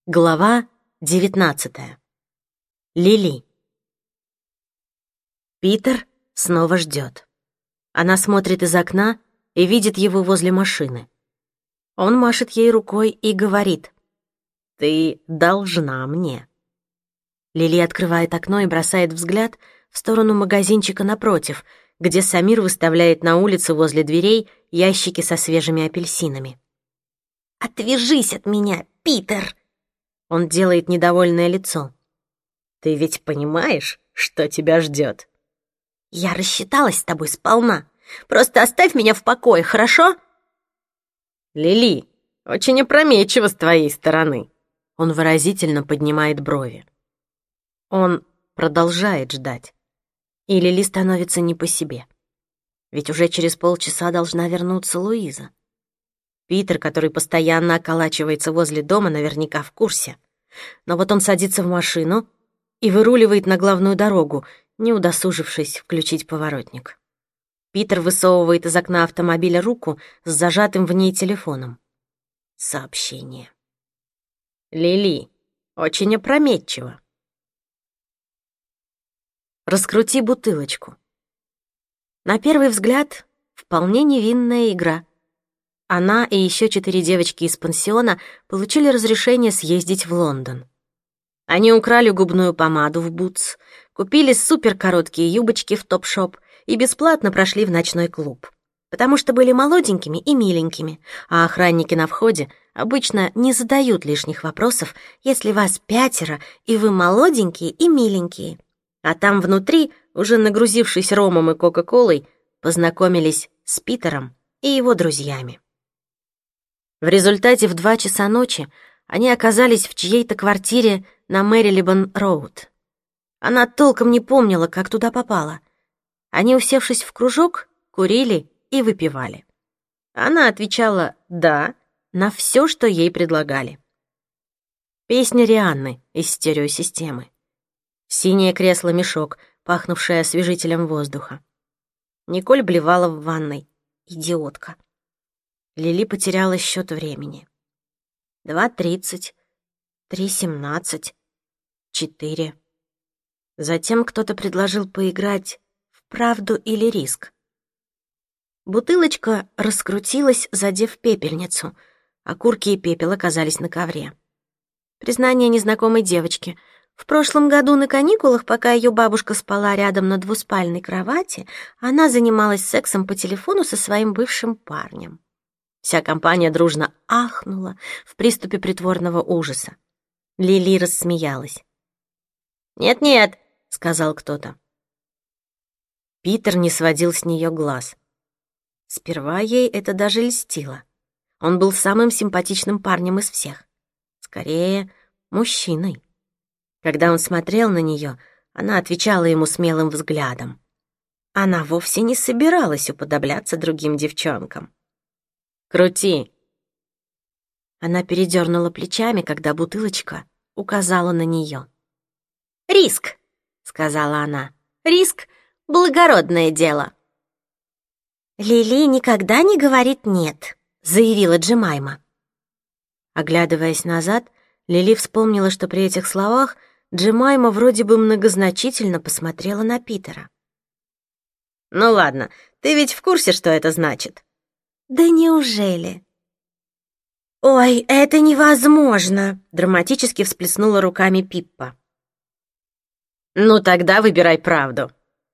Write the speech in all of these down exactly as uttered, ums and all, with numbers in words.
Глава девятнадцатая. Лили. Питер снова ждет. Она смотрит из окна и видит его возле машины. Он машет ей рукой и говорит: «Ты должна мне». Лили открывает окно и бросает взгляд в сторону магазинчика напротив, где Самир выставляет на улице возле дверей ящики со свежими апельсинами. «Отвяжись от меня, Питер!» Он делает недовольное лицо. «Ты ведь понимаешь, что тебя ждет?» «Я рассчиталась с тобой сполна. Просто оставь меня в покое, хорошо?» «Лили, очень опрометчиво с твоей стороны». Он выразительно поднимает брови. Он продолжает ждать. И Лили становится не по себе. Ведь уже через полчаса должна вернуться Луиза. Питер, который постоянно околачивается возле дома, наверняка в курсе. Но вот он садится в машину и выруливает на главную дорогу, не удосужившись включить поворотник. Питер высовывает из окна автомобиля руку с зажатым в ней телефоном. Сообщение. «Лили, очень опрометчиво». Раскрути бутылочку. На первый взгляд, вполне невинная игра. Она и еще четыре девочки из пансиона получили разрешение съездить в Лондон. Они украли губную помаду в Бутс, купили суперкороткие юбочки в Топ-шоп и бесплатно прошли в ночной клуб, потому что были молоденькими и миленькими, а охранники на входе обычно не задают лишних вопросов, если вас пятеро и вы молоденькие и миленькие. А там внутри, уже нагрузившись ромом и кока-колой, познакомились с Питером и его друзьями. В результате в два часа ночи они оказались в чьей-то квартире на Мэрилибон-роуд. Она толком не помнила, как туда попала. Они, усевшись в кружок, курили и выпивали. Она отвечала «да» на все, что ей предлагали. Песня Рианны из стереосистемы. Синее кресло-мешок, пахнувшее освежителем воздуха. Николь блевала в ванной. Идиотка. Лили потеряла счет времени. Два тридцать, три семнадцать, четыре. Затем кто-то предложил поиграть в правду или риск. Бутылочка раскрутилась, задев пепельницу. Окурки и пепел оказались на ковре. Признание незнакомой девочки. В прошлом году на каникулах, пока ее бабушка спала рядом на двуспальной кровати, она занималась сексом по телефону со своим бывшим парнем. Вся компания дружно ахнула в приступе притворного ужаса. Лили рассмеялась. «Нет-нет», — сказал кто-то. Питер не сводил с нее глаз. Сперва ей это даже льстило. Он был самым симпатичным парнем из всех. Скорее, мужчиной. Когда он смотрел на нее, она отвечала ему смелым взглядом. Она вовсе не собиралась уподобляться другим девчонкам. «Крути!» Она передернула плечами, когда бутылочка указала на нее. «Риск!» — сказала она. «Риск — благородное дело!» «Лили никогда не говорит «нет», — заявила Джемайма. Оглядываясь назад, Лили вспомнила, что при этих словах Джемайма вроде бы многозначительно посмотрела на Питера. «Ну ладно, ты ведь в курсе, что это значит?» «Да неужели?» «Ой, это невозможно!» — драматически всплеснула руками Пиппа. «Ну тогда выбирай правду».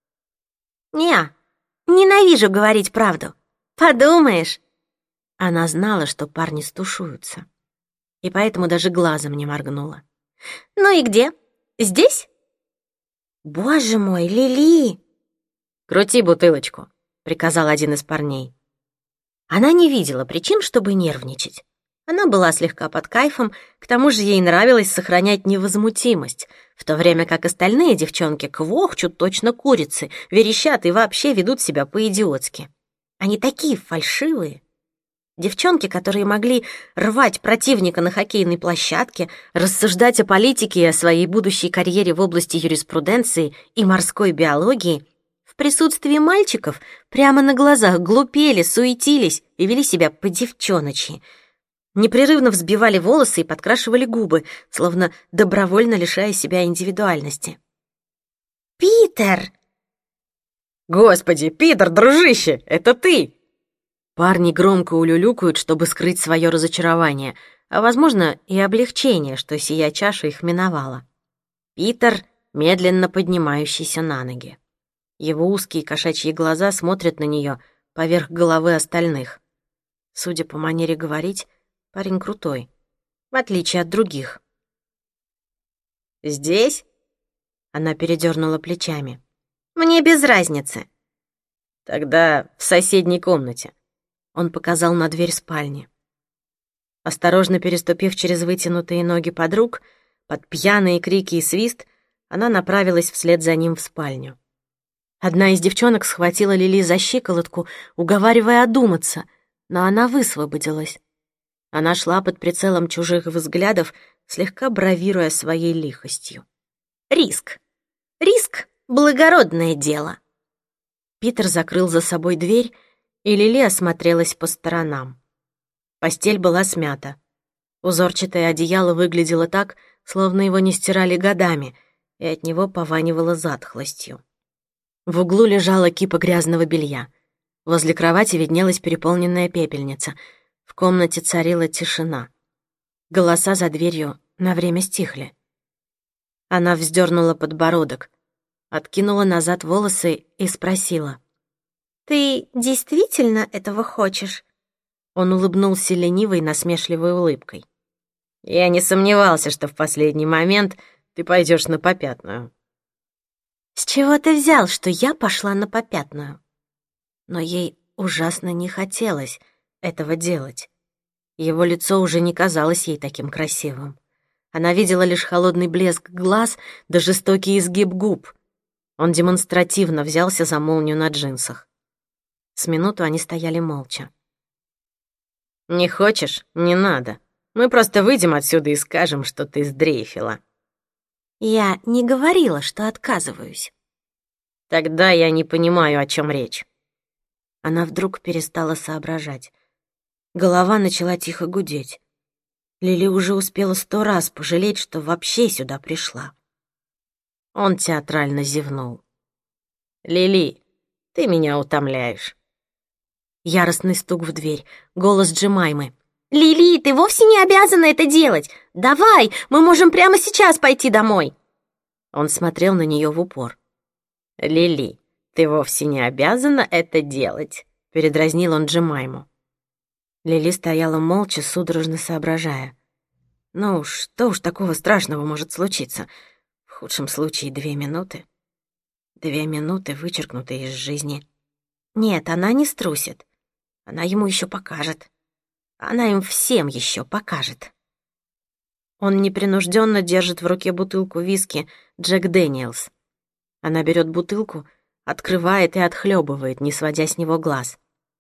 «Не, ненавижу говорить правду. Подумаешь». Она знала, что парни стушуются, и поэтому даже глазом не моргнула. «Ну и где? Здесь?» «Боже мой, Лили!» «Крути бутылочку», — приказал один из парней. Она не видела причин, чтобы нервничать. Она была слегка под кайфом, к тому же ей нравилось сохранять невозмутимость, в то время как остальные девчонки квохчут точно курицы, верещат и вообще ведут себя по-идиотски. Они такие фальшивые. Девчонки, которые могли рвать противника на хоккейной площадке, рассуждать о политике и о своей будущей карьере в области юриспруденции и морской биологии, в присутствии мальчиков прямо на глазах глупели, суетились и вели себя по-девчоночи. непрерывно взбивали волосы и подкрашивали губы, словно добровольно лишая себя индивидуальности. «Питер!» «Господи, Питер, дружище, это ты!» Парни громко улюлюкают, чтобы скрыть свое разочарование, а, возможно, и облегчение, что сия чаша их миновала. Питер, медленно поднимающийся на ноги. Его узкие кошачьи глаза смотрят на нее поверх головы остальных. Судя по манере говорить, парень крутой, в отличие от других. «Здесь?» Она передернула плечами. «Мне без разницы». «Тогда в соседней комнате». Он показал на дверь спальни. Осторожно переступив через вытянутые ноги подруг, под пьяные крики и свист, она направилась вслед за ним в спальню. Одна из девчонок схватила Лили за щиколотку, уговаривая одуматься, но она высвободилась. Она шла под прицелом чужих взглядов, слегка бравируя своей лихостью. Риск. Риск — благородное дело. Питер закрыл за собой дверь, и Лили осмотрелась по сторонам. Постель была смята. Узорчатое одеяло выглядело так, словно его не стирали годами, и от него пованивало затхлостью. В углу лежала кипа грязного белья. Возле кровати виднелась переполненная пепельница. В комнате царила тишина. Голоса за дверью на время стихли. Она вздернула подбородок, откинула назад волосы и спросила: «Ты действительно этого хочешь?» Он улыбнулся ленивой, насмешливой улыбкой. «Я не сомневался, что в последний момент ты пойдешь на попятную». «С чего ты взял, что я пошла на попятную?» Но ей ужасно не хотелось этого делать. Его лицо уже не казалось ей таким красивым. Она видела лишь холодный блеск глаз да жестокий изгиб губ. Он демонстративно взялся за молнию на джинсах. С минуту они стояли молча. «Не хочешь? Не надо. Мы просто выйдем отсюда и скажем, что ты сдрейфила». «Я не говорила, что отказываюсь». «Тогда я не понимаю, о чем речь». Она вдруг перестала соображать. Голова начала тихо гудеть. Лили уже успела сто раз пожалеть, что вообще сюда пришла. Он театрально зевнул. «Лили, ты меня утомляешь». Яростный стук в дверь, голос Джемаймы. «Лили, ты вовсе не обязана это делать! Давай, мы можем прямо сейчас пойти домой!» Он смотрел на нее в упор. «Лили, ты вовсе не обязана это делать», — передразнил он Джемайму. Лили стояла молча, судорожно соображая. Ну уж, что уж такого страшного может случиться? В худшем случае две минуты. Две минуты, вычеркнутые из жизни. Нет, она не струсит. Она ему еще покажет. Она им всем еще покажет. Он непринужденно держит в руке бутылку виски Джек Дэниелс. Она берет бутылку, открывает и отхлебывает, не сводя с него глаз.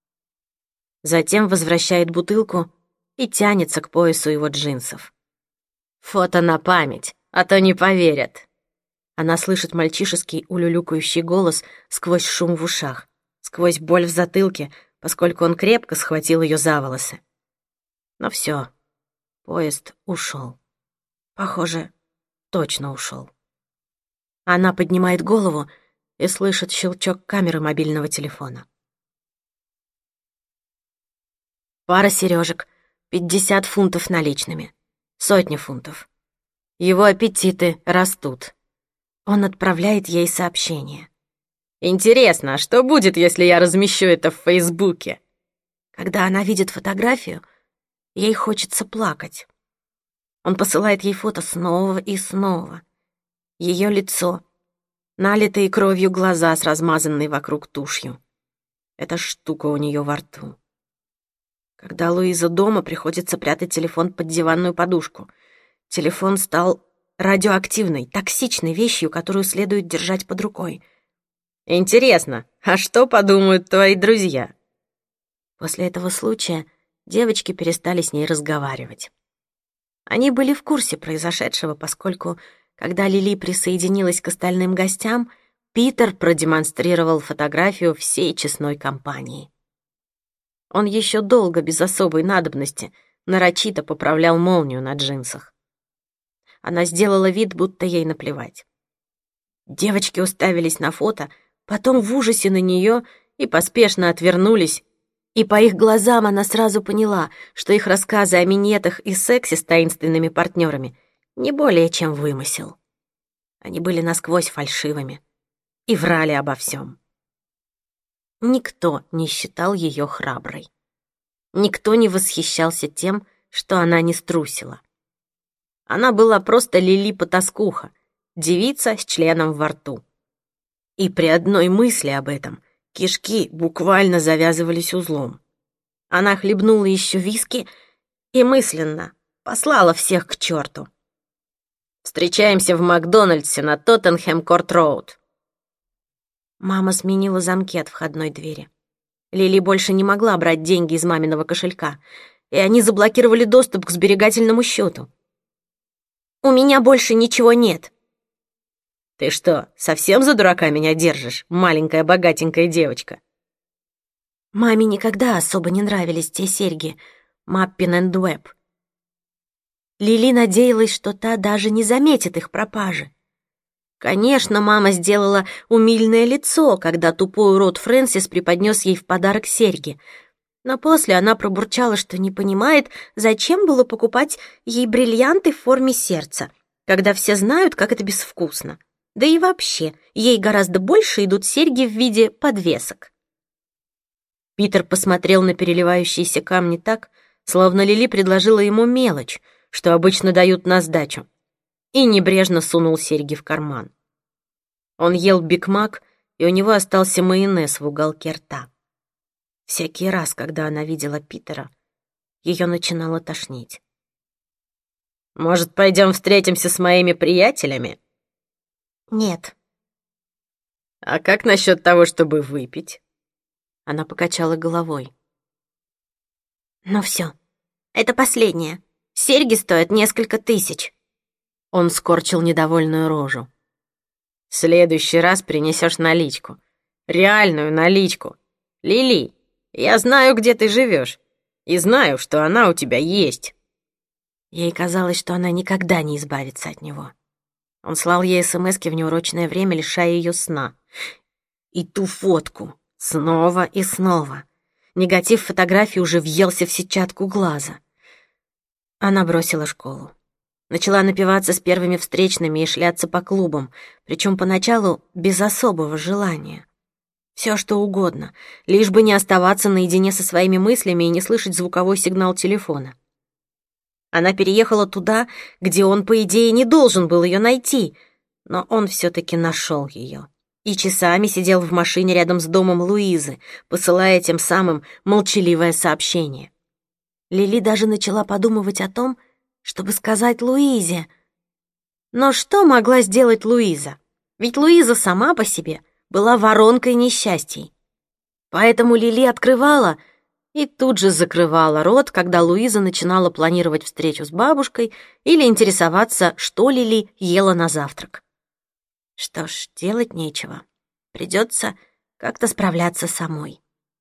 Затем возвращает бутылку и тянется к поясу его джинсов. «Фото на память, а то не поверят». Она слышит мальчишеский улюлюкающий голос сквозь шум в ушах, сквозь боль в затылке, поскольку он крепко схватил ее за волосы. Но все, поезд ушел. Похоже, точно ушел. Она поднимает голову и слышит щелчок камеры мобильного телефона. Пара сережек, пятьдесят фунтов наличными, сотня фунтов. Его аппетиты растут. Он отправляет ей сообщение. «Интересно, а что будет, если я размещу это в Фейсбуке?» Когда она видит фотографию, ей хочется плакать. Он посылает ей фото снова и снова. Ее лицо, налитые кровью глаза с размазанной вокруг тушью. Эта штука у нее во рту. Когда Луиза дома, приходится прятать телефон под диванную подушку. Телефон стал радиоактивной, токсичной вещью, которую следует держать под рукой. «Интересно, а что подумают твои друзья?» После этого случая девочки перестали с ней разговаривать. Они были в курсе произошедшего, поскольку, когда Лили присоединилась к остальным гостям, Питер продемонстрировал фотографию всей честной компании. Он еще долго, без особой надобности, нарочито поправлял молнию на джинсах. Она сделала вид, будто ей наплевать. Девочки уставились на фото, потом в ужасе на нее и поспешно отвернулись, и по их глазам она сразу поняла, что их рассказы о минетах и сексе с таинственными партнерами не более чем вымысел. Они были насквозь фальшивыми и врали обо всем. Никто не считал ее храброй. Никто не восхищался тем, что она не струсила. Она была просто Лили-потаскуха, девица с членом во рту. И при одной мысли об этом кишки буквально завязывались узлом. Она хлебнула еще виски и мысленно послала всех к черту. «Встречаемся в Макдональдсе на Тоттенхэм-Корт-Роуд». Мама сменила замки от входной двери. Лили больше не могла брать деньги из маминого кошелька, и они заблокировали доступ к сберегательному счету. «У меня больше ничего нет». «Ты что, совсем за дурака меня держишь, маленькая богатенькая девочка?» Маме никогда особо не нравились те серьги Mappin энд Webb. Лили надеялась, что та даже не заметит их пропажи. Конечно, мама сделала умильное лицо, когда тупой урод Фрэнсис преподнес ей в подарок серьги, но после она пробурчала, что не понимает, зачем было покупать ей бриллианты в форме сердца, когда все знают, как это безвкусно. Да и вообще, ей гораздо больше идут серьги в виде подвесок. Питер посмотрел на переливающиеся камни так, словно Лили предложила ему мелочь, что обычно дают на сдачу, и небрежно сунул серьги в карман. Он ел Биг Мак, и у него остался майонез в уголке рта. Всякий раз, когда она видела Питера, ее начинало тошнить. «Может, пойдем встретимся с моими приятелями?» «Нет». «А как насчет того, чтобы выпить?» Она покачала головой. «Ну все, это последнее. Серьги стоят несколько тысяч». Он скорчил недовольную рожу. «В следующий раз принесешь наличку. Реальную наличку. Лили, я знаю, где ты живешь, и знаю, что она у тебя есть». Ей казалось, что она никогда не избавится от него. Он слал ей смски в неурочное время, лишая ее сна. И ту фотку снова и снова. Негатив фотографии уже въелся в сетчатку глаза. Она бросила школу. Начала напиваться с первыми встречными и шляться по клубам, причем поначалу без особого желания. Все что угодно, лишь бы не оставаться наедине со своими мыслями и не слышать звуковой сигнал телефона. Она переехала туда, где он, по идее, не должен был ее найти, но он все-таки нашел ее. И часами сидел в машине рядом с домом Луизы, посылая тем самым молчаливое сообщение. Лили даже начала подумывать о том, чтобы сказать Луизе. Но что могла сделать Луиза? Ведь Луиза сама по себе была воронкой несчастий. Поэтому Лили открывала и тут же закрывала рот, когда Луиза начинала планировать встречу с бабушкой или интересоваться, что Лили ела на завтрак. Что ж, делать нечего. Придется как-то справляться самой.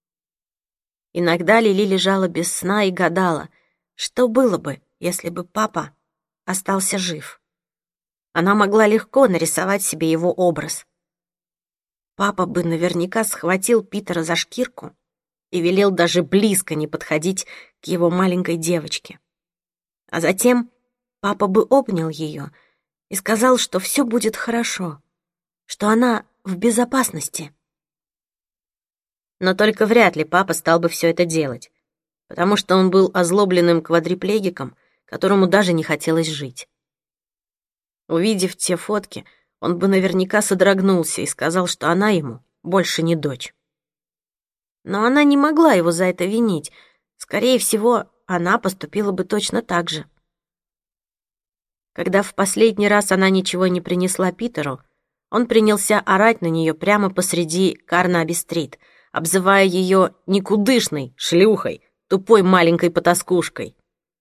Иногда Лили лежала без сна и гадала, что было бы, если бы папа остался жив. Она могла легко нарисовать себе его образ. Папа бы наверняка схватил Питера за шкирку и велел даже близко не подходить к его маленькой девочке. А затем папа бы обнял ее и сказал, что все будет хорошо, что она в безопасности. Но только вряд ли папа стал бы все это делать, потому что он был озлобленным квадриплегиком, которому даже не хотелось жить. Увидев те фотки, он бы наверняка содрогнулся и сказал, что она ему больше не дочь. Но она не могла его за это винить. Скорее всего, она поступила бы точно так же. Когда в последний раз она ничего не принесла Питеру, он принялся орать на нее прямо посреди Карнаби-стрит, обзывая ее никудышной шлюхой, тупой маленькой потаскушкой.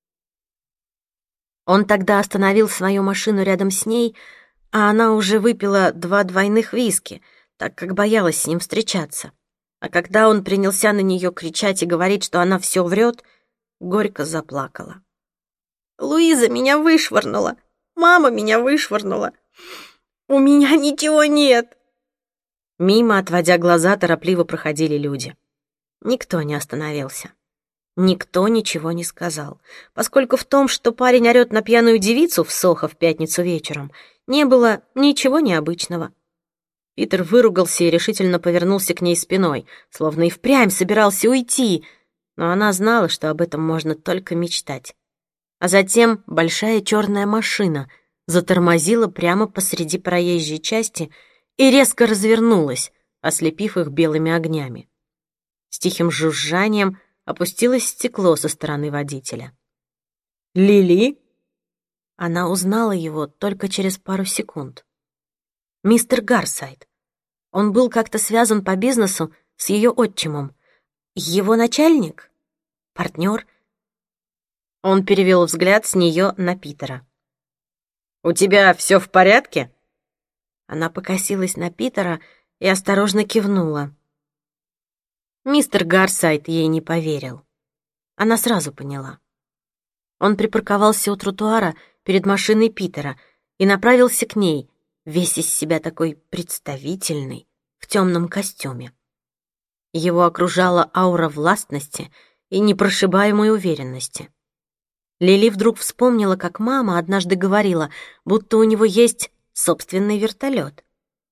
Он тогда остановил свою машину рядом с ней, а она уже выпила два двойных виски, так как боялась с ним встречаться. А когда он принялся на нее кричать и говорить, что она все врет, горько заплакала. «Луиза меня вышвырнула! Мама меня вышвырнула! У меня ничего нет!» Мимо, отводя глаза, торопливо проходили люди. Никто не остановился. Никто ничего не сказал, поскольку в том, что парень орёт на пьяную девицу в Сохо в пятницу вечером, не было ничего необычного. Питер выругался и решительно повернулся к ней спиной, словно и впрямь собирался уйти, но она знала, что об этом можно только мечтать. А затем большая черная машина затормозила прямо посреди проезжей части и резко развернулась, ослепив их белыми огнями. С тихим жужжанием опустилось стекло со стороны водителя. «Лили?» Она узнала его только через пару секунд. Мистер Гарсайд. Он был как-то связан по бизнесу с ее отчимом. Его начальник? Партнер? Он перевел взгляд с нее на Питера. «У тебя все в порядке?» Она покосилась на Питера и осторожно кивнула. Мистер Гарсайд ей не поверил. Она сразу поняла. Он припарковался у тротуара перед машиной Питера и направился к ней, весь из себя такой представительный, в темном костюме. Его окружала аура властности и непрошибаемой уверенности. Лили вдруг вспомнила, как мама однажды говорила, будто у него есть собственный вертолет.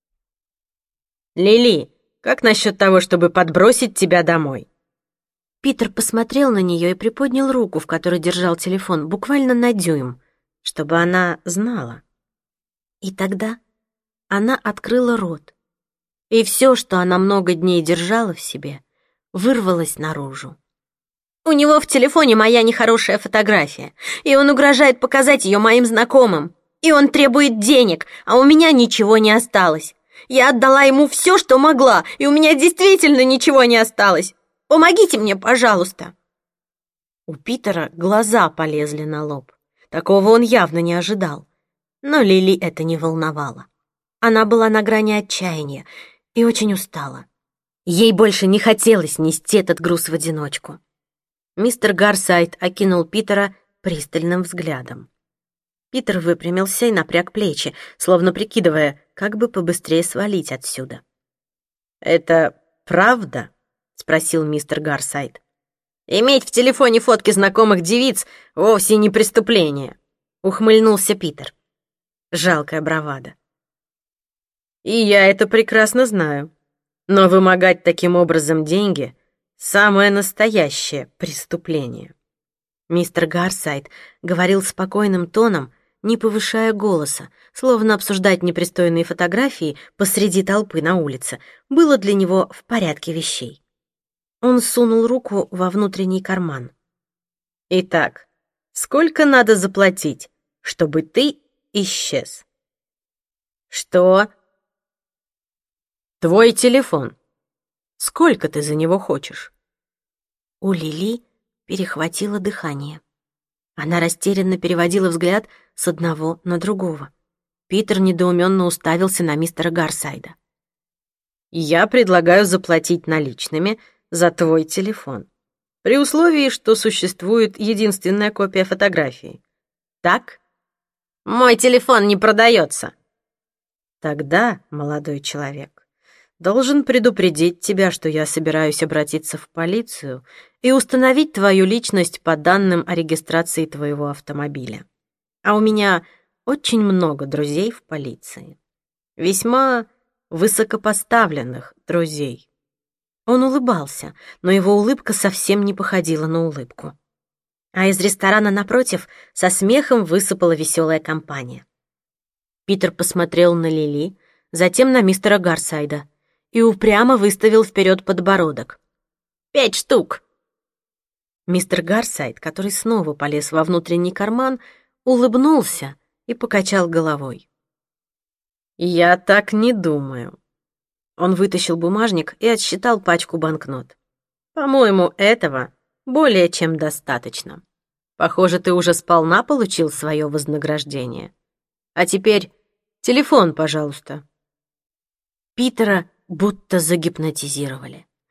«Лили, как насчет того, чтобы подбросить тебя домой?» Питер посмотрел на нее и приподнял руку, в которой держал телефон, буквально на дюйм, чтобы она знала. И тогда она открыла рот, и все, что она много дней держала в себе, вырвалось наружу. «У него в телефоне моя нехорошая фотография, и он угрожает показать ее моим знакомым, и он требует денег, а у меня ничего не осталось. Я отдала ему все, что могла, и у меня действительно ничего не осталось. Помогите мне, пожалуйста!» У Питера глаза полезли на лоб. Такого он явно не ожидал. Но Лили это не волновало. Она была на грани отчаяния и очень устала. Ей больше не хотелось нести этот груз в одиночку. Мистер Гарсайд окинул Питера пристальным взглядом. Питер выпрямился и напряг плечи, словно прикидывая, как бы побыстрее свалить отсюда. «Это правда?» — спросил мистер Гарсайд. «Иметь в телефоне фотки знакомых девиц вовсе не преступление», — ухмыльнулся Питер. Жалкая бравада. «И я это прекрасно знаю. Но вымогать таким образом деньги — самое настоящее преступление». Мистер Гарсайд говорил спокойным тоном, не повышая голоса, словно обсуждать непристойные фотографии посреди толпы на улице было для него в порядке вещей. Он сунул руку во внутренний карман. «Итак, сколько надо заплатить, чтобы ты исчез?» «Что?» «Твой телефон. Сколько ты за него хочешь?» У Лили перехватило дыхание. Она растерянно переводила взгляд с одного на другого. Питер недоуменно уставился на мистера Гарсайда. «Я предлагаю заплатить наличными за твой телефон, при условии, что существует единственная копия фотографии. Так?» «Мой телефон не продается». «Тогда, молодой человек, должен предупредить тебя, что я собираюсь обратиться в полицию и установить твою личность по данным о регистрации твоего автомобиля. А у меня очень много друзей в полиции. Весьма высокопоставленных друзей». Он улыбался, но его улыбка совсем не походила на улыбку. А из ресторана напротив со смехом высыпала веселая компания. Питер посмотрел на Лили, затем на мистера Гарсайда и упрямо выставил вперед подбородок. «Пять штук!» Мистер Гарсайд, который снова полез во внутренний карман, улыбнулся и покачал головой. «Я так не думаю». Он вытащил бумажник и отсчитал пачку банкнот. «По-моему, этого более чем достаточно. Похоже, ты уже сполна получил свое вознаграждение. А теперь телефон, пожалуйста». Питера будто загипнотизировали.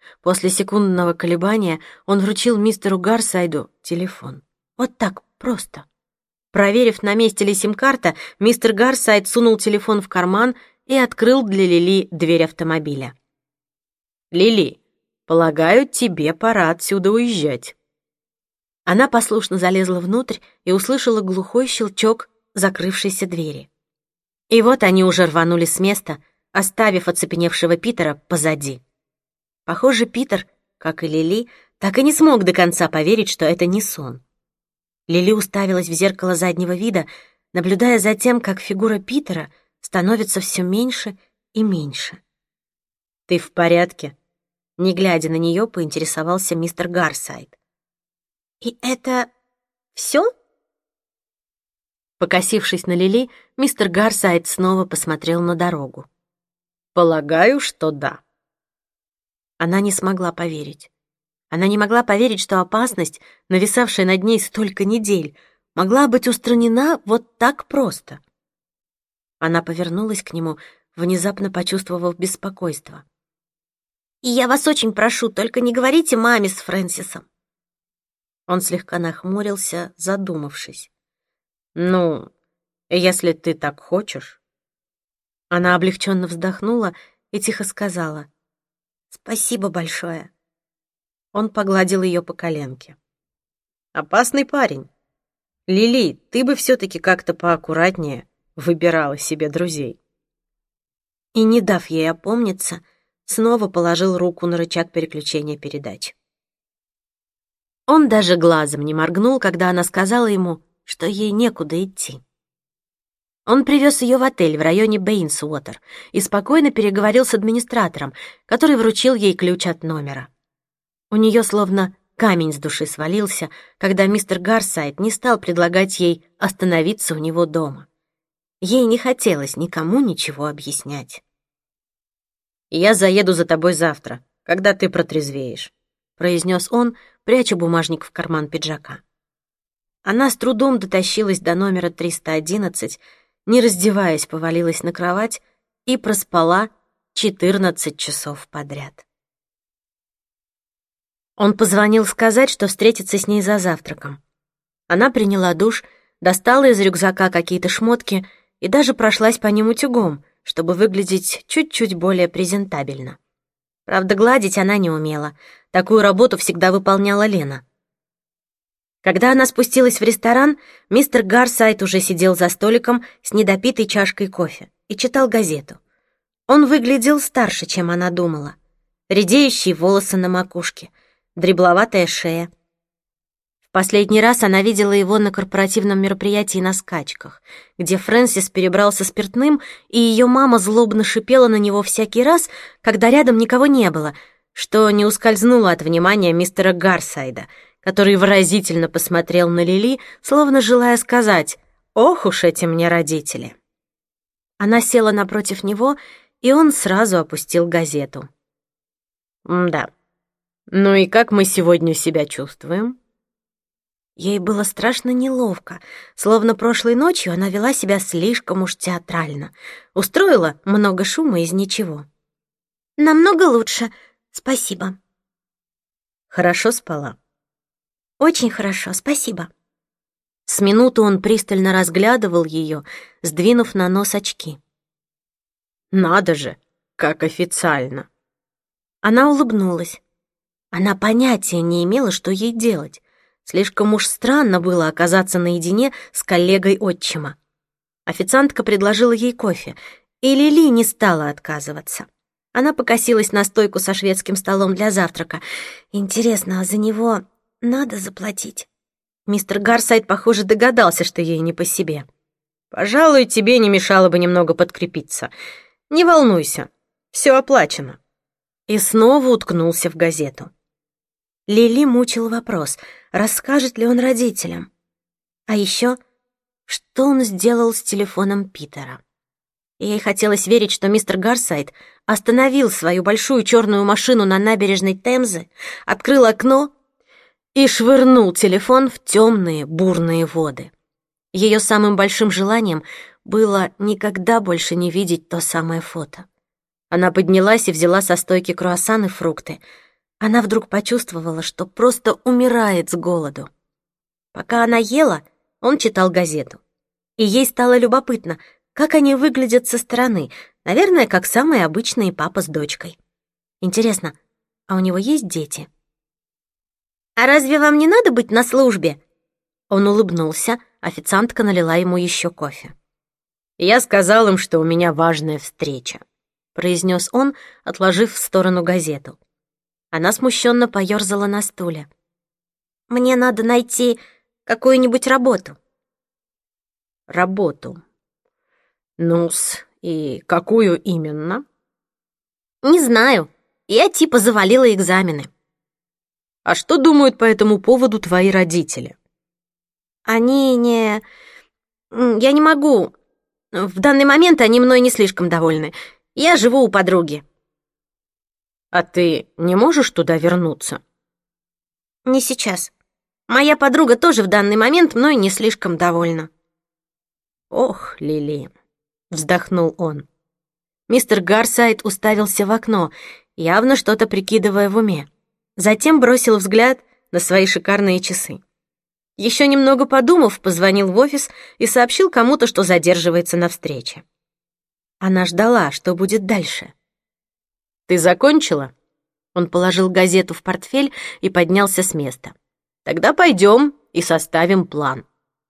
После секундного колебания он вручил мистеру Гарсайду телефон. Вот так просто. Проверив, на месте ли сим-карта, мистер Гарсайд сунул телефон в карман и открыл для Лили дверь автомобиля. «Лили, полагаю, тебе пора отсюда уезжать». Она послушно залезла внутрь и услышала глухой щелчок закрывшейся двери. И вот они уже рванули с места, оставив оцепеневшего Питера позади. Похоже, Питер, как и Лили, так и не смог до конца поверить, что это не сон. Лили уставилась в зеркало заднего вида, наблюдая за тем, как фигура Питера становится все меньше и меньше. «Ты в порядке?» Не глядя на нее, поинтересовался мистер Гарсайд. «И это все?» Покосившись на Лили, мистер Гарсайд снова посмотрел на дорогу. «Полагаю, что да». Она не смогла поверить. Она не могла поверить, что опасность, нависавшая над ней столько недель, могла быть устранена вот так просто. Она повернулась к нему, внезапно почувствовав беспокойство. «И я вас очень прошу, только не говорите маме с Фрэнсисом». Он слегка нахмурился, задумавшись. «Ну, если ты так хочешь». Она облегченно вздохнула и тихо сказала: «Спасибо большое». Он погладил ее по коленке. «Опасный парень. Лили, ты бы все-таки как-то поаккуратнее выбирала себе друзей». И, не дав ей опомниться, снова положил руку на рычаг переключения передач. Он даже глазом не моргнул, когда она сказала ему, что ей некуда идти. Он привез ее в отель в районе Бейнсуотер и спокойно переговорил с администратором, который вручил ей ключ от номера. У нее словно камень с души свалился, когда мистер Гарсайд не стал предлагать ей остановиться у него дома. Ей не хотелось никому ничего объяснять. «Я заеду за тобой завтра, когда ты протрезвеешь», — произнес он, пряча бумажник в карман пиджака. Она с трудом дотащилась до номера триста одиннадцать, не раздеваясь, повалилась на кровать и проспала четырнадцать часов подряд. Он позвонил сказать, что встретится с ней за завтраком. Она приняла душ, достала из рюкзака какие-то шмотки и даже прошлась по ним утюгом, чтобы выглядеть чуть-чуть более презентабельно. Правда, гладить она не умела. Такую работу всегда выполняла Лена. Когда она спустилась в ресторан, мистер Гарсайд уже сидел за столиком с недопитой чашкой кофе и читал газету. Он выглядел старше, чем она думала. Редеющие волосы на макушке, дребловатая шея. В последний раз она видела его на корпоративном мероприятии на скачках, где Фрэнсис перебрался спиртным, и ее мама злобно шипела на него всякий раз, когда рядом никого не было, что не ускользнуло от внимания мистера Гарсайда, который выразительно посмотрел на Лили, словно желая сказать: «Ох уж эти мне родители». Она села напротив него, и он сразу опустил газету. «Да. Ну и как мы сегодня себя чувствуем?» Ей было страшно неловко, словно прошлой ночью она вела себя слишком уж театрально, устроила много шума из ничего. «Намного лучше, спасибо». «Хорошо спала?» «Очень хорошо, спасибо». С минуту он пристально разглядывал ее, сдвинув на нос очки. «Надо же, как официально!» Она улыбнулась. Она понятия не имела, что ей делать. Слишком уж странно было оказаться наедине с коллегой отчима. Официантка предложила ей кофе, и Лили не стала отказываться. Она покосилась на стойку со шведским столом для завтрака. Интересно, а за него надо заплатить? Мистер Гарсайд, похоже, догадался, что ей не по себе. «Пожалуй, тебе не мешало бы немного подкрепиться. Не волнуйся, все оплачено». И снова уткнулся в газету. Лили мучил вопрос, расскажет ли он родителям. А еще, что он сделал с телефоном Питера. Ей хотелось верить, что мистер Гарсайд остановил свою большую черную машину на набережной Темзы, открыл окно и швырнул телефон в темные бурные воды. Ее самым большим желанием было никогда больше не видеть то самое фото. Она поднялась и взяла со стойки круассан и фрукты. Она вдруг почувствовала, что просто умирает с голоду. Пока она ела, он читал газету. И ей стало любопытно, как они выглядят со стороны. Наверное, как самые обычные папа с дочкой. Интересно, а у него есть дети? «А разве вам не надо быть на службе?» Он улыбнулся, официантка налила ему еще кофе. «Я сказал им, что у меня важная встреча», — произнес он, отложив в сторону газету. Она смущенно поерзала на стуле. «Мне надо найти какую-нибудь работу». «Работу? Ну-с, и какую именно?» «Не знаю. Я типа завалила экзамены». «А что думают по этому поводу твои родители?» «Они не... Я не могу. В данный момент они мной не слишком довольны. Я живу у подруги». «А ты не можешь туда вернуться?» «Не сейчас. Моя подруга тоже в данный момент мной не слишком довольна». «Ох, Лили», — вздохнул он. Мистер Гарсайд уставился в окно, явно что-то прикидывая в уме. Затем бросил взгляд на свои шикарные часы. Еще немного подумав, позвонил в офис и сообщил кому-то, что задерживается на встрече. Она ждала, что будет дальше. «Ты закончила?» Он положил газету в портфель и поднялся с места. «Тогда пойдем и составим план».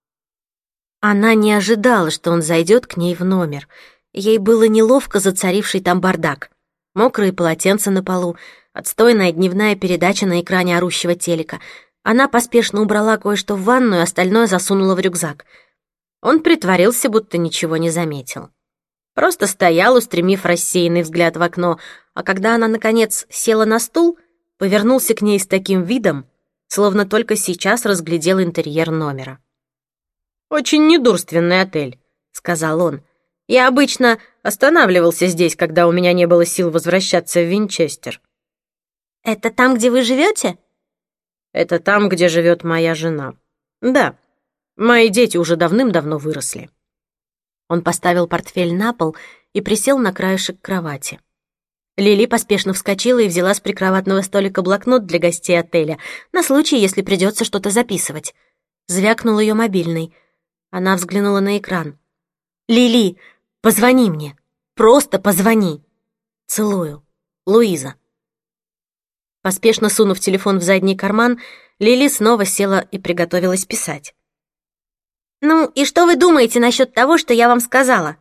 Она не ожидала, что он зайдет к ней в номер. Ей было неловко за царивший там бардак. Мокрые полотенца на полу, отстойная дневная передача на экране орущего телека. Она поспешно убрала кое-что в ванную, остальное засунула в рюкзак. Он притворился, будто ничего не заметил. Просто стоял, устремив рассеянный взгляд в окно, а когда она, наконец, села на стул, повернулся к ней с таким видом, словно только сейчас разглядел интерьер номера. «Очень недурственный отель», — сказал он. «Я обычно останавливался здесь, когда у меня не было сил возвращаться в Винчестер». «Это там, где вы живете?» «Это там, где живет моя жена. Да, мои дети уже давным-давно выросли». Он поставил портфель на пол и присел на краешек кровати. Лили поспешно вскочила и взяла с прикроватного столика блокнот для гостей отеля на случай, если придется что-то записывать. Звякнул ее мобильный. Она взглянула на экран. «Лили, позвони мне. Просто позвони. Целую. Луиза». Поспешно сунув телефон в задний карман, Лили снова села и приготовилась писать. «Ну, и что вы думаете насчет того, что я вам сказала?»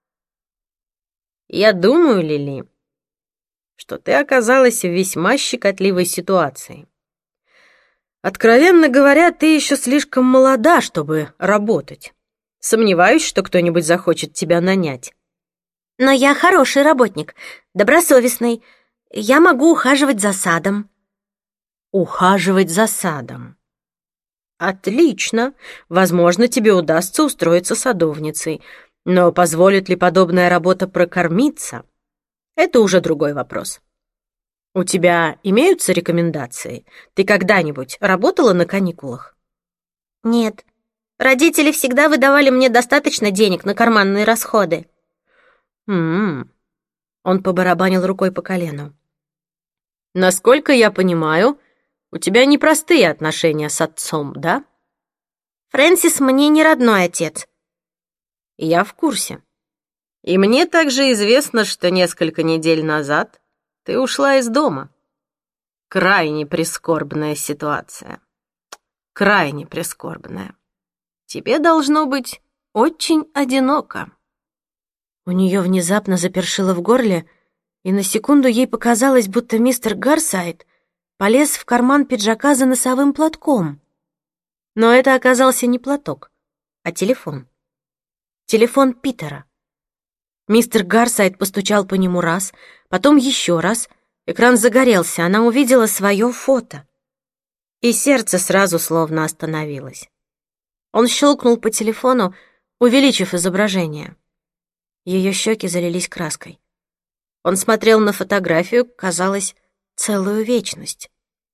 «Я думаю, Лили, что ты оказалась в весьма щекотливой ситуации. Откровенно говоря, ты еще слишком молода, чтобы работать. Сомневаюсь, что кто-нибудь захочет тебя нанять». «Но я хороший работник, добросовестный. Я могу ухаживать за садом». «Ухаживать за садом? Отлично. Возможно, тебе удастся устроиться садовницей. Но позволит ли подобная работа прокормиться? Это уже другой вопрос. У тебя имеются рекомендации? Ты когда-нибудь работала на каникулах?» «Нет. Родители всегда выдавали мне достаточно денег на карманные расходы». «М-м-м». Он побарабанил рукой по колену. «Насколько я понимаю, у тебя непростые отношения с отцом, да?» «Фрэнсис мне не родной отец». «Я в курсе. И мне также известно, что несколько недель назад ты ушла из дома. Крайне прискорбная ситуация. Крайне прискорбная. Тебе должно быть очень одиноко». У нее внезапно запершило в горле, и на секунду ей показалось, будто мистер Гарсайд полез в карман пиджака за носовым платком. Но это оказался не платок, а телефон. Телефон Питера. Мистер Гарсайд постучал по нему раз, потом еще раз. Экран загорелся, она увидела свое фото. И сердце сразу словно остановилось. Он щелкнул по телефону, увеличив изображение. Ее щеки залились краской. Он смотрел на фотографию, казалось, целую вечность.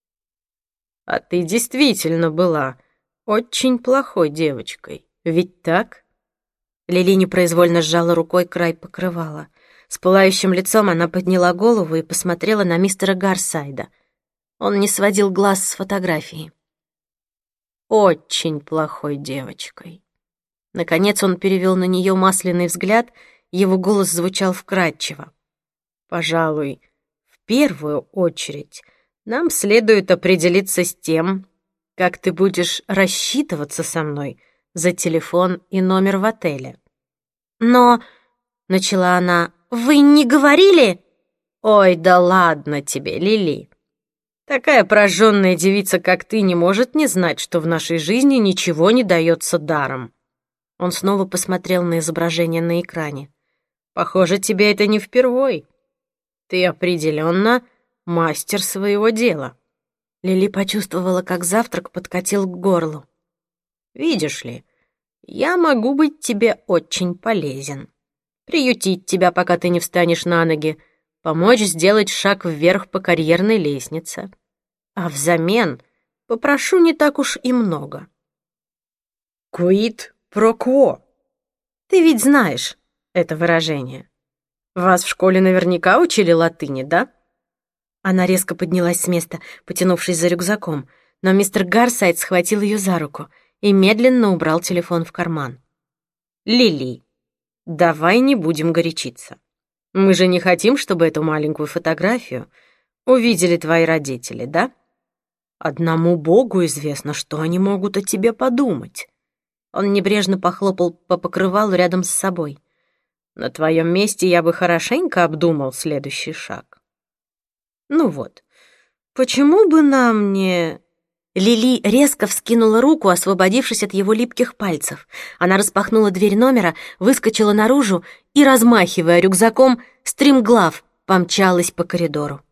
«А ты действительно была очень плохой девочкой, ведь так?» Лили непроизвольно сжала рукой край покрывала. С пылающим лицом она подняла голову и посмотрела на мистера Гарсайда. Он не сводил глаз с фотографии. Очень плохой девочкой. Наконец он перевел на нее масляный взгляд, его голос звучал вкрадчиво. Пожалуй, в первую очередь нам следует определиться с тем, как ты будешь рассчитываться со мной за телефон и номер в отеле. Но, — начала она, — вы не говорили? Ой, да ладно тебе, Лили. Такая прожженная девица, как ты, не может не знать, что в нашей жизни ничего не дается даром. Он снова посмотрел на изображение на экране. Похоже, тебе это не впервой. Ты определенно мастер своего дела. Лили почувствовала, как завтрак подкатил к горлу. Видишь ли, я могу быть тебе очень полезен. Приютить тебя, пока ты не встанешь на ноги, помочь сделать шаг вверх по карьерной лестнице. А взамен попрошу не так уж и много. Quid pro quo. Ты ведь знаешь это выражение. Вас в школе наверняка учили латыни, да? Она резко поднялась с места, потянувшись за рюкзаком, но мистер Гарсайт схватил ее за руку и медленно убрал телефон в карман. «Лили, давай не будем горячиться. Мы же не хотим, чтобы эту маленькую фотографию увидели твои родители, да? Одному Богу известно, что они могут о тебе подумать». Он небрежно похлопал по покрывалу рядом с собой. «На твоем месте я бы хорошенько обдумал следующий шаг. Ну вот, почему бы нам не...» Лили резко вскинула руку, освободившись от его липких пальцев. Она распахнула дверь номера, выскочила наружу и, размахивая рюкзаком, стремглав помчалась по коридору.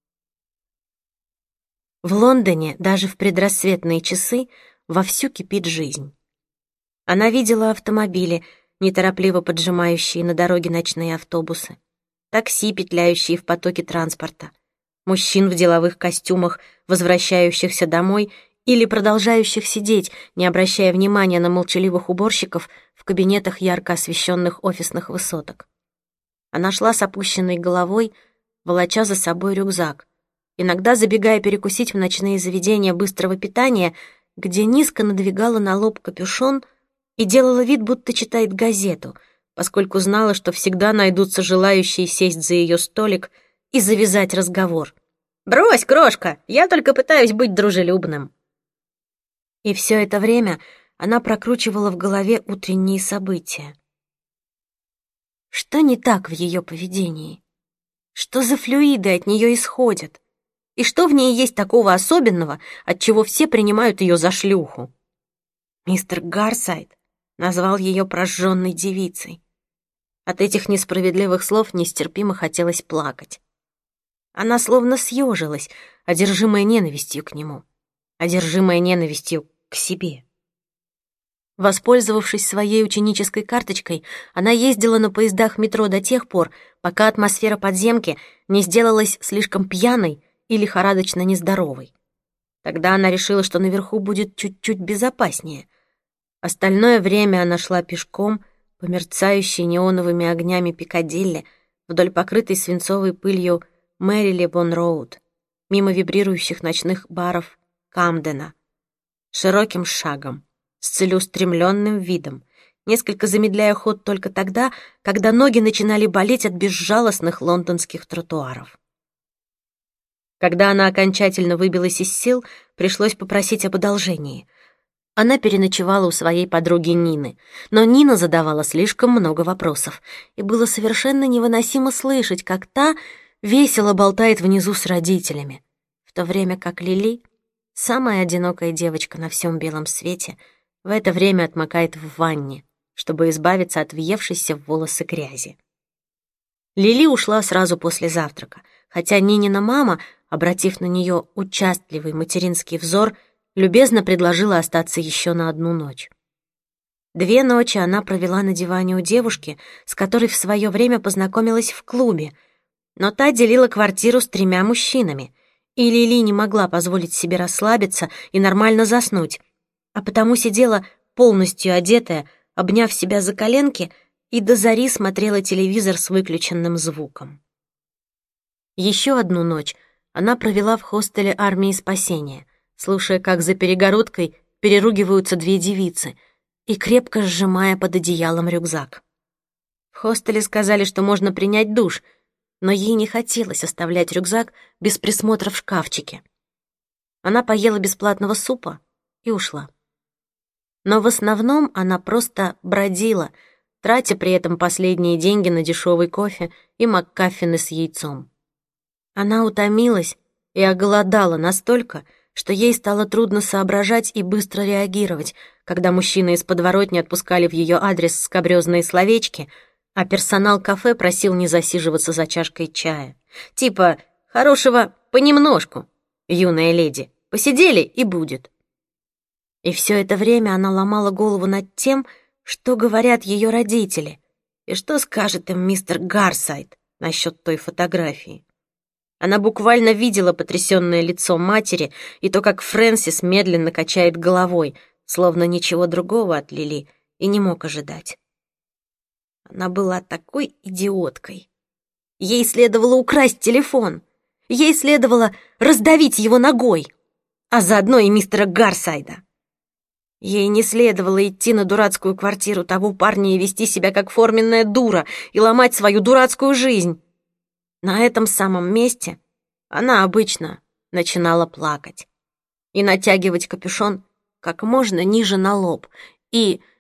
В Лондоне даже в предрассветные часы вовсю кипит жизнь. Она видела автомобили, неторопливо поджимающие на дороге ночные автобусы, такси, петляющие в потоке транспорта, мужчин в деловых костюмах, возвращающихся домой или продолжающих сидеть, не обращая внимания на молчаливых уборщиков в кабинетах ярко освещенных офисных высоток. Она шла с опущенной головой, волоча за собой рюкзак, иногда забегая перекусить в ночные заведения быстрого питания, где низко надвигала на лоб капюшон и делала вид, будто читает газету, поскольку знала, что всегда найдутся желающие сесть за ее столик и завязать разговор. «Брось, крошка, я только пытаюсь быть дружелюбным». И все это время она прокручивала в голове утренние события. Что не так в ее поведении? Что за флюиды от нее исходят? И что в ней есть такого особенного, от чего все принимают ее за шлюху? Мистер Гарсайт назвал ее прожженной девицей. От этих несправедливых слов нестерпимо хотелось плакать. Она словно съежилась, одержимая ненавистью к нему, одержимая ненавистью к себе. Воспользовавшись своей ученической карточкой, она ездила на поездах метро до тех пор, пока атмосфера подземки не сделалась слишком пьяной и лихорадочно нездоровой. Тогда она решила, что наверху будет чуть-чуть безопаснее. Остальное время она шла пешком по мерцающей неоновыми огнями Пикадилли вдоль покрытой свинцовой пылью Мэрилебон-роуд, мимо вибрирующих ночных баров Камдена, широким шагом, с целеустремленным видом, несколько замедляя ход только тогда, когда ноги начинали болеть от безжалостных лондонских тротуаров. Когда она окончательно выбилась из сил, пришлось попросить об одолжении. Она переночевала у своей подруги Нины, но Нина задавала слишком много вопросов, и было совершенно невыносимо слышать, как та весело болтает внизу с родителями, в то время как Лили, самая одинокая девочка на всем белом свете, в это время отмокает в ванне, чтобы избавиться от въевшейся в волосы грязи. Лили ушла сразу после завтрака, хотя Нинина мама, обратив на нее участливый материнский взор, любезно предложила остаться еще на одну ночь. Две ночи она провела на диване у девушки, с которой в свое время познакомилась в клубе, но та делила квартиру с тремя мужчинами, и Лили не могла позволить себе расслабиться и нормально заснуть, а потому сидела полностью одетая, обняв себя за коленки, и до зари смотрела телевизор с выключенным звуком. Еще одну ночь она провела в хостеле армии спасения, слушая, как за перегородкой переругиваются две девицы, и крепко сжимая под одеялом рюкзак. В хостеле сказали, что можно принять душ, но ей не хотелось оставлять рюкзак без присмотра в шкафчике. Она поела бесплатного супа и ушла. Но в основном она просто бродила, тратя при этом последние деньги на дешевый кофе и маккаффины с яйцом. Она утомилась и оголодала настолько, что ей стало трудно соображать и быстро реагировать, когда мужчины из подворотни отпускали в ее адрес скабрёзные словечки, а персонал кафе просил не засиживаться за чашкой чая. Типа «хорошего понемножку, юная леди, посидели и будет». И все это время она ломала голову над тем, что говорят ее родители, и что скажет им мистер Гарсайд насчет той фотографии. Она буквально видела потрясённое лицо матери и то, как Фрэнсис медленно качает головой, словно ничего другого от Лили и не мог ожидать. Она была такой идиоткой. Ей следовало украсть телефон. Ей следовало раздавить его ногой, а заодно и мистера Гарсайда. Ей не следовало идти на дурацкую квартиру того парня и вести себя как форменная дура и ломать свою дурацкую жизнь. На этом самом месте она обычно начинала плакать и натягивать капюшон как можно ниже на лоб и